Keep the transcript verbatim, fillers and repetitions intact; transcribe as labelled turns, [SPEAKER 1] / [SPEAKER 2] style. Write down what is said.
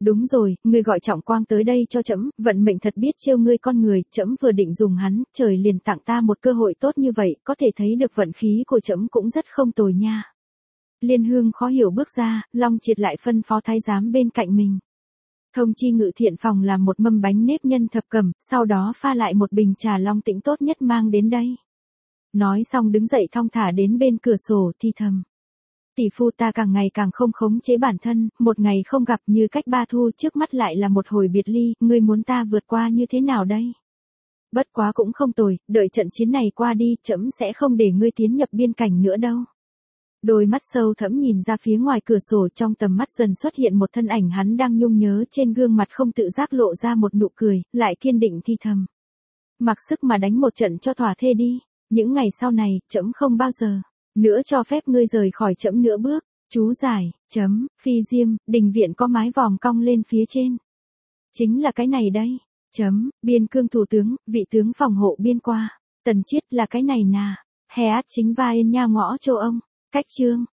[SPEAKER 1] Đúng rồi, ngươi gọi Trọng Quang tới đây cho trẫm, vận mệnh thật biết trêu ngươi con người, trẫm vừa định dùng hắn, trời liền tặng ta một cơ hội tốt như vậy, có thể thấy được vận khí của trẫm cũng rất không tồi nha. Liên Hương khó hiểu bước ra, Long Triệt lại phân phó thái giám bên cạnh mình. Thông chi ngự thiện phòng làm một mâm bánh nếp nhân thập cẩm, sau đó pha lại một bình trà long tĩnh tốt nhất mang đến đây. Nói xong đứng dậy thong thả đến bên cửa sổ thi thầm. Tỷ phu ta càng ngày càng không khống chế bản thân, một ngày không gặp như cách ba thu, trước mắt lại là một hồi biệt ly, ngươi muốn ta vượt qua như thế nào đây? Bất quá cũng không tồi, đợi trận chiến này qua đi, trẫm sẽ không để ngươi tiến nhập biên cảnh nữa đâu. Đôi mắt sâu thẫm nhìn ra phía ngoài cửa sổ, trong tầm mắt dần xuất hiện một thân ảnh hắn đang nhung nhớ, trên gương mặt không tự giác lộ ra một nụ cười, lại kiên định thi thầm. Mặc sức mà đánh một trận cho thỏa thê đi, những ngày sau này, trẫm không bao giờ nữa cho phép ngươi rời khỏi trẫm nữa bước. Chú giải, chấm, phi diêm, đình viện có mái vòm cong lên phía trên. Chính là cái này đây, chấm, biên cương thủ tướng, vị tướng phòng hộ biên qua. Tần Chiết là cái này nà, hè át chính vai nha ngõ châu ông. Cách chương.